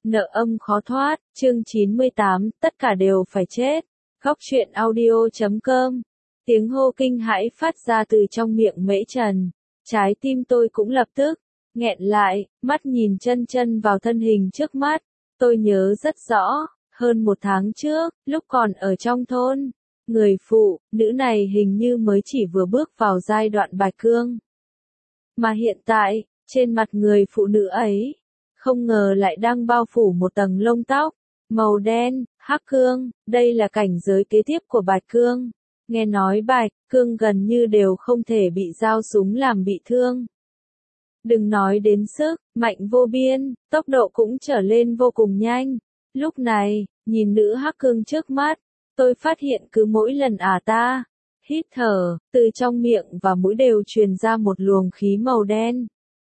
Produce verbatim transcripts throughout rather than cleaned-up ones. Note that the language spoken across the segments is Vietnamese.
Nợ âm khó thoát, chương chín mươi tám, tất cả đều phải chết. Góc truyện audio chấm com. Tiếng hô kinh hãi phát ra từ trong miệng Mễ Trần. Trái tim tôi cũng lập tức nghẹn lại, mắt nhìn chân chân vào thân hình trước mắt. Tôi nhớ rất rõ, hơn một tháng trước, lúc còn ở trong thôn, người phụ nữ này hình như mới chỉ vừa bước vào giai đoạn bạch cương. Mà hiện tại, trên mặt người phụ nữ ấy, không ngờ lại đang bao phủ một tầng lông tóc màu đen, hắc cương. Đây là cảnh giới kế tiếp của bạch cương. Nghe nói bạch cương gần như đều không thể bị dao súng làm bị thương. Đừng nói đến sức mạnh vô biên, tốc độ cũng trở lên vô cùng nhanh. Lúc này, nhìn nữ hắc cương trước mắt, tôi phát hiện cứ mỗi lần ả ta hít thở, từ trong miệng và mũi đều truyền ra một luồng khí màu đen.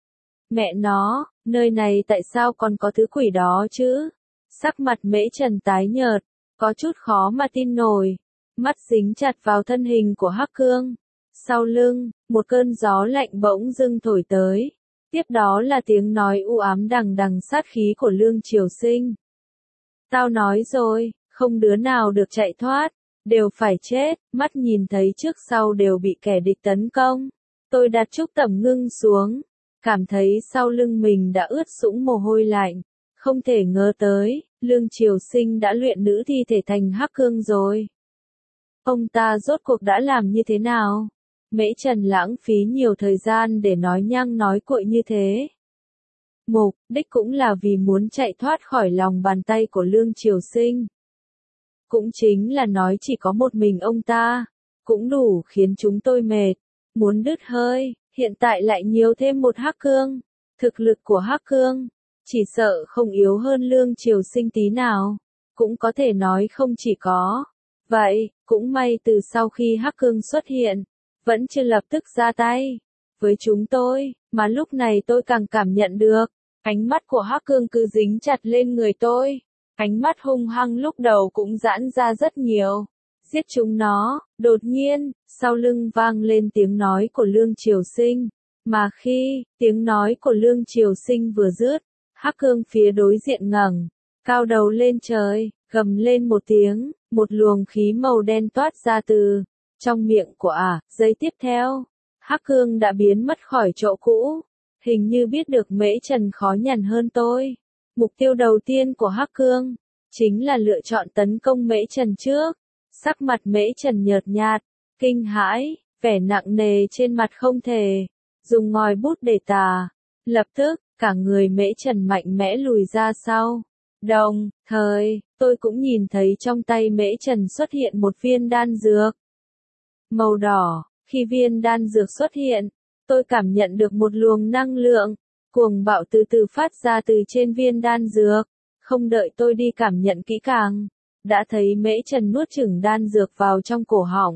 Mẹ nó, nơi này tại sao còn có thứ quỷ đó chứ? Sắc mặt Mễ Trần tái nhợt, có chút khó mà tin nổi. Mắt dính chặt vào thân hình của hắc cương. Sau lưng, một cơn gió lạnh bỗng dưng thổi tới. Tiếp đó là tiếng nói u ám đằng đằng sát khí của Lương Triều Sinh. Tao nói rồi, không đứa nào được chạy thoát, đều phải chết. Mắt nhìn thấy trước sau đều bị kẻ địch tấn công. Tôi đặt trúc tẩm ngưng xuống, cảm thấy sau lưng mình đã ướt sũng mồ hôi lạnh. Không thể ngờ tới, Lương Triều Sinh đã luyện nữ thi thể thành hắc cương rồi. Ông ta rốt cuộc đã làm như thế nào? Mễ Trần lãng phí nhiều thời gian để nói nhăng nói cuội như thế. Mục đích cũng là vì muốn chạy thoát khỏi lòng bàn tay của Lương Triều Sinh. Cũng chính là nói chỉ có một mình ông ta, cũng đủ khiến chúng tôi mệt, muốn đứt hơi. Hiện tại lại nhiều thêm một hắc cương. Thực lực của hắc cương, chỉ sợ không yếu hơn Lương Triều Sinh tí nào. Cũng có thể nói không chỉ có. Vậy, cũng may từ sau khi hắc cương xuất hiện, vẫn chưa lập tức ra tay với chúng tôi, mà lúc này tôi càng cảm nhận được, ánh mắt của hắc cương cứ dính chặt lên người tôi. Ánh mắt hung hăng lúc đầu cũng giãn ra rất nhiều. Giết chúng nó. Đột nhiên, sau lưng vang lên tiếng nói của Lương Triều Sinh. Mà khi tiếng nói của Lương Triều Sinh vừa dứt, hắc cương phía đối diện ngẩng cao đầu lên trời, gầm lên một tiếng, một luồng khí màu đen toát ra từ trong miệng của ả. Giây tiếp theo, hắc cương đã biến mất khỏi chỗ cũ. Hình như biết được Mễ Trần khó nhằn hơn tôi. Mục tiêu đầu tiên của hắc cương chính là lựa chọn tấn công Mễ Trần trước. Sắc mặt Mễ Trần nhợt nhạt, kinh hãi, vẻ nặng nề trên mặt không thể dùng ngòi bút để tả. Lập tức, cả người Mễ Trần mạnh mẽ lùi ra sau. Đồng thời, tôi cũng nhìn thấy trong tay Mễ Trần xuất hiện một viên đan dược màu đỏ. Khi viên đan dược xuất hiện, tôi cảm nhận được một luồng năng lượng cuồng bạo từ từ phát ra từ trên viên đan dược. Không đợi tôi đi cảm nhận kỹ càng, đã thấy Mễ Trần nuốt chửng đan dược vào trong cổ họng.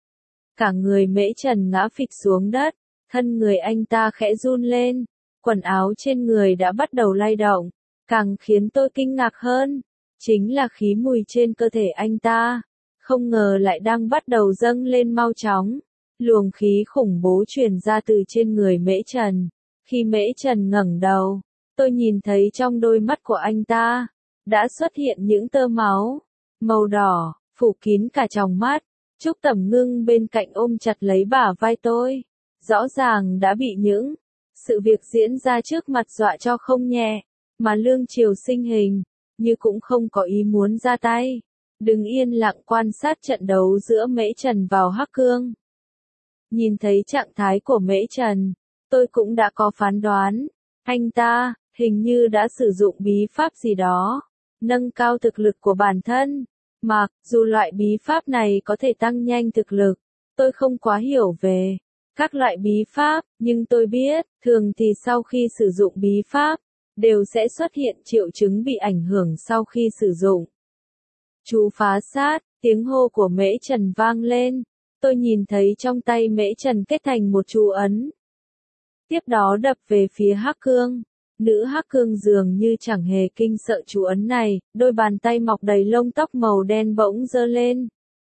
Cả người Mễ Trần ngã phịch xuống đất, thân người anh ta khẽ run lên, quần áo trên người đã bắt đầu lay động. Càng khiến tôi kinh ngạc hơn, chính là khí mùi trên cơ thể anh ta, không ngờ lại đang bắt đầu dâng lên mau chóng. Luồng khí khủng bố truyền ra từ trên người Mễ Trần. Khi Mễ Trần ngẩng đầu, tôi nhìn thấy trong đôi mắt của anh ta đã xuất hiện những tơ máu màu đỏ, phủ kín cả tròng mắt. Trúc Tẩm Ngưng bên cạnh ôm chặt lấy bả vai tôi. Rõ ràng đã bị những sự việc diễn ra trước mặt dọa cho không nhẹ, mà Lương Triều Sinh hình như cũng không có ý muốn ra tay. Đứng yên lặng quan sát trận đấu giữa Mễ Trần vào hắc cương. Nhìn thấy trạng thái của Mễ Trần, tôi cũng đã có phán đoán. Anh ta, hình như đã sử dụng bí pháp gì đó, nâng cao thực lực của bản thân. Mặc dù loại bí pháp này có thể tăng nhanh thực lực, tôi không quá hiểu về các loại bí pháp, nhưng tôi biết, thường thì sau khi sử dụng bí pháp, đều sẽ xuất hiện triệu chứng bị ảnh hưởng sau khi sử dụng. Chú phá sát, tiếng hô của Mễ Trần vang lên. Tôi nhìn thấy trong tay Mễ Trần kết thành một chú ấn. Tiếp đó đập về phía hắc cương. Nữ hắc cương dường như chẳng hề kinh sợ chú ấn này, đôi bàn tay mọc đầy lông tóc màu đen bỗng giơ lên,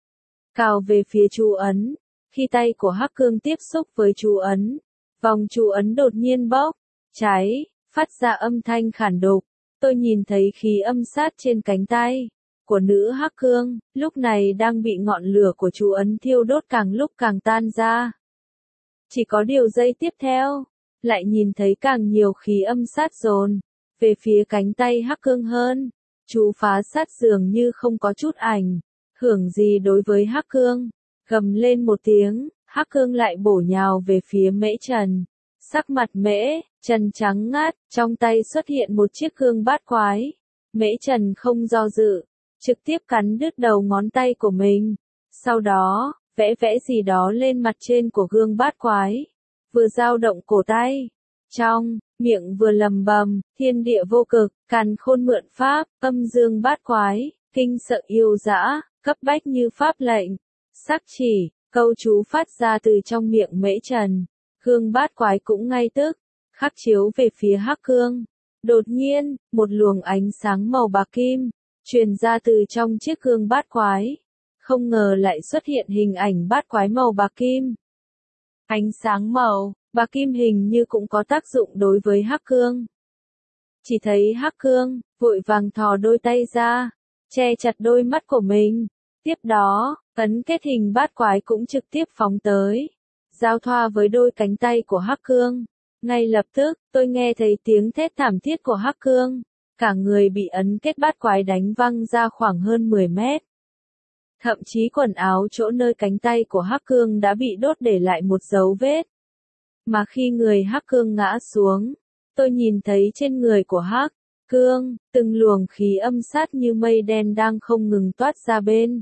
cào về phía chú ấn. Khi tay của hắc cương tiếp xúc với chú ấn, vòng chú ấn đột nhiên bốc cháy, phát ra âm thanh khản đục. tôi nhìn thấy khí âm sát trên cánh tay của nữ hắc cương, lúc này đang bị ngọn lửa của chú ấn thiêu đốt càng lúc càng tan ra. Chỉ có điều giây tiếp theo, lại nhìn thấy càng nhiều khí âm sát dồn về phía cánh tay hắc cương hơn. Chú phá sát dường như không có chút ảnh hưởng gì đối với hắc cương, gầm lên một tiếng, hắc cương lại bổ nhào về phía Mễ Trần. Sắc mặt Mễ Trần trắng ngắt, trong tay xuất hiện một chiếc gương bát quái. Mễ Trần không do dự, trực tiếp cắn đứt đầu ngón tay của mình. Sau đó, vẽ vẽ gì đó lên mặt trên của gương bát quái, vừa dao động cổ tay. Trong miệng vừa lầm bầm, thiên địa vô cực, càn khôn mượn pháp, âm dương bát quái, kinh sợ yêu dã, cấp bách như pháp lệnh. Sắc chỉ, câu chú phát ra từ trong miệng Mễ Trần. Gương bát quái cũng ngay tức khắc chiếu về phía hắc cương. Đột nhiên, một luồng ánh sáng màu bạc kim truyền ra từ trong chiếc gương bát quái. Không ngờ lại xuất hiện hình ảnh bát quái màu bạc kim. Ánh sáng màu bạc kim hình như cũng có tác dụng đối với hắc cương. Chỉ thấy hắc cương vội vàng thò đôi tay ra, che chặt đôi mắt của mình. Tiếp đó, ấn kết hình bát quái cũng trực tiếp phóng tới, giao thoa với đôi cánh tay của hắc cương. Ngay lập tức, tôi nghe thấy tiếng thét thảm thiết của hắc cương. Cả người bị ấn kết bát quái đánh văng ra khoảng hơn mười mét. Thậm chí quần áo chỗ nơi cánh tay của hắc cương đã bị đốt để lại một dấu vết. Mà khi người hắc cương ngã xuống, tôi nhìn thấy trên người của hắc cương, từng luồng khí âm sát như mây đen đang không ngừng toát ra bên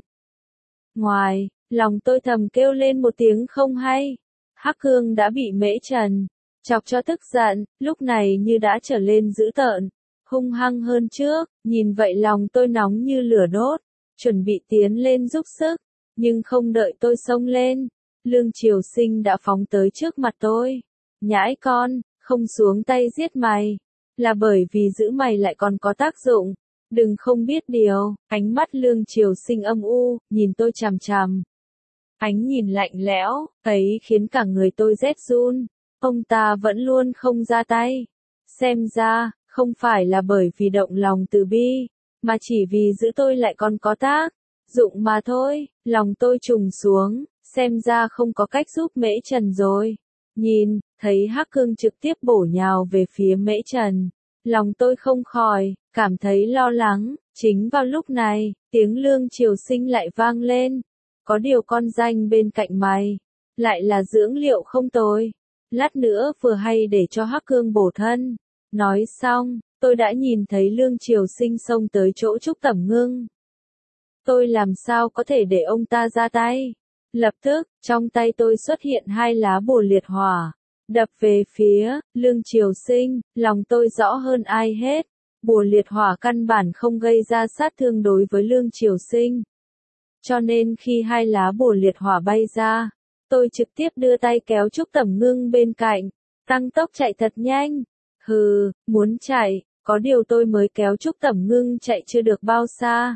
ngoài. Lòng tôi thầm kêu lên một tiếng không hay. Hắc cương đã bị Mễ Trần chọc cho tức giận, lúc này như đã trở lên dữ tợn, hung hăng hơn trước. Nhìn vậy lòng tôi nóng như lửa đốt, chuẩn bị tiến lên giúp sức, nhưng không đợi tôi xông lên, Lương Triều Sinh đã phóng tới trước mặt tôi. Nhãi con, không xuống tay giết mày, là bởi vì giữ mày lại còn có tác dụng. Đừng không biết điều. Ánh mắt Lương Triều Sinh âm u, nhìn tôi chằm chằm. Ánh nhìn lạnh lẽo, ấy khiến cả người tôi rét run. Ông ta vẫn luôn không ra tay. Xem ra, không phải là bởi vì động lòng từ bi, mà chỉ vì giữ tôi lại còn có tác dụng mà thôi. Lòng tôi trùng xuống, xem ra không có cách giúp Mễ Trần rồi. Nhìn, thấy hắc cương trực tiếp bổ nhào về phía Mễ Trần. Lòng tôi không khỏi cảm thấy lo lắng. Chính vào lúc này, tiếng Lương Triều Sinh lại vang lên. Có điều con danh bên cạnh mày lại là dưỡng liệu không tồi. Lát nữa vừa hay để cho hắc cương bổ thân. Nói xong, tôi đã nhìn thấy Lương Triều Sinh xông tới chỗ Trúc Tẩm Ngưng. Tôi làm sao có thể để ông ta ra tay? Lập tức, trong tay tôi xuất hiện hai lá bùa liệt hỏa, đập về phía Lương Triều Sinh. Lòng tôi rõ hơn ai hết, bùa liệt hỏa căn bản không gây ra sát thương đối với Lương Triều Sinh. Cho nên khi hai lá bùa liệt hỏa bay ra, tôi trực tiếp đưa tay kéo Trúc Tẩm Ngưng bên cạnh, tăng tốc chạy thật nhanh. Hừ, muốn chạy, có điều tôi mới kéo Trúc Tẩm Ngưng chạy chưa được bao xa.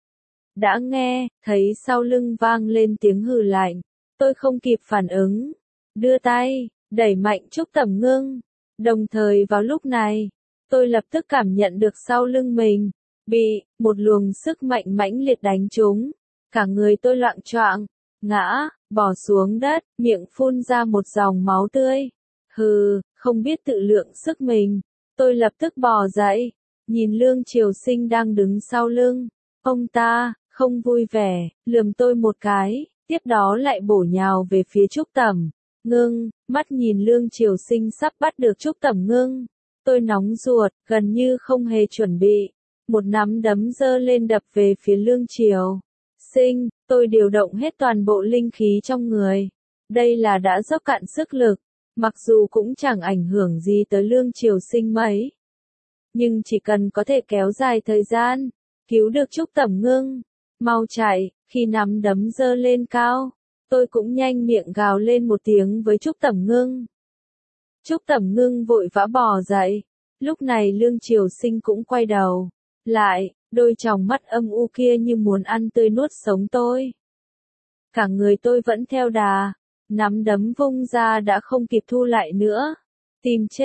Đã nghe, thấy sau lưng vang lên tiếng hừ lạnh, tôi không kịp phản ứng, đưa tay, đẩy mạnh Trúc Tẩm Ngưng. Đồng thời vào lúc này, tôi lập tức cảm nhận được sau lưng mình bị một luồng sức mạnh mãnh liệt đánh trúng, cả người tôi loạng choạng, ngã, bỏ xuống đất, miệng phun ra một dòng máu tươi. Hừ, không biết tự lượng sức mình, tôi lập tức bò dậy, nhìn Lương Triều Sinh đang đứng sau lưng. Ông ta không vui vẻ, lườm tôi một cái, tiếp đó lại bổ nhào về phía Trúc Tẩm Ngưng. Mắt nhìn Lương Triều Sinh sắp bắt được Trúc Tẩm Ngưng, tôi nóng ruột, gần như không hề chuẩn bị, một nắm đấm giơ lên đập về phía Lương Triều Sinh. Tôi điều động hết toàn bộ linh khí trong người, đây là đã dốc cạn sức lực, mặc dù cũng chẳng ảnh hưởng gì tới Lương Triều Sinh mấy, nhưng chỉ cần có thể kéo dài thời gian, cứu được Trúc Tẩm Ngưng, mau chạy. Khi nắm đấm giơ lên cao, tôi cũng nhanh miệng gào lên một tiếng với Trúc Tẩm Ngưng. Trúc Tẩm Ngưng vội vã bò dậy, lúc này Lương Triều Sinh cũng quay đầu lại, đôi tròng mắt âm u kia như muốn ăn tươi nuốt sống tôi. Cả người tôi vẫn theo đà, nắm đấm vung ra đã không kịp thu lại nữa. Tìm chết,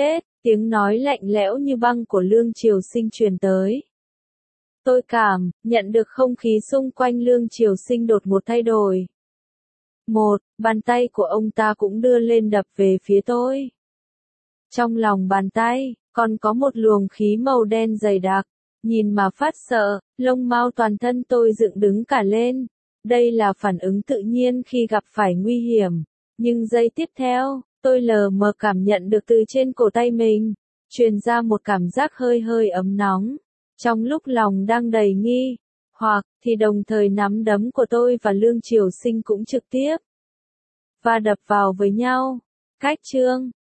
Tiếng nói lạnh lẽo như băng của Lương Triều Sinh truyền tới. Tôi cảm nhận được không khí xung quanh Lương Triều Sinh đột ngột thay đổi. Một, bàn tay của ông ta cũng đưa lên đập về phía tôi. Trong lòng bàn tay, còn có một luồng khí màu đen dày đặc, nhìn mà phát sợ, lông mao toàn thân tôi dựng đứng cả lên. Đây là phản ứng tự nhiên khi gặp phải nguy hiểm, nhưng giây tiếp theo, tôi lờ mờ cảm nhận được từ trên cổ tay mình, truyền ra một cảm giác hơi hơi ấm nóng. Trong lúc lòng đang đầy nghi, hoặc thì đồng thời nắm đấm của tôi và Lương Triều Sinh cũng trực tiếp và đập vào với nhau. Cách chương